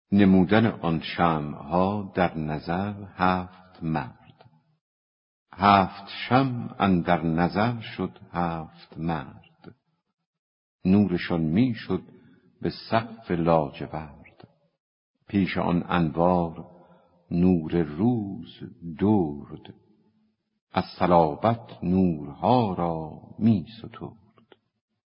نمودن آن شمعها در نظر 7 مرد. 7 شمع اندر نظر شد 7 مرد. نورشان می شد به سقف لاجورد. پیش آن انوار نور روز درد. از صلابت نورها را می سترد.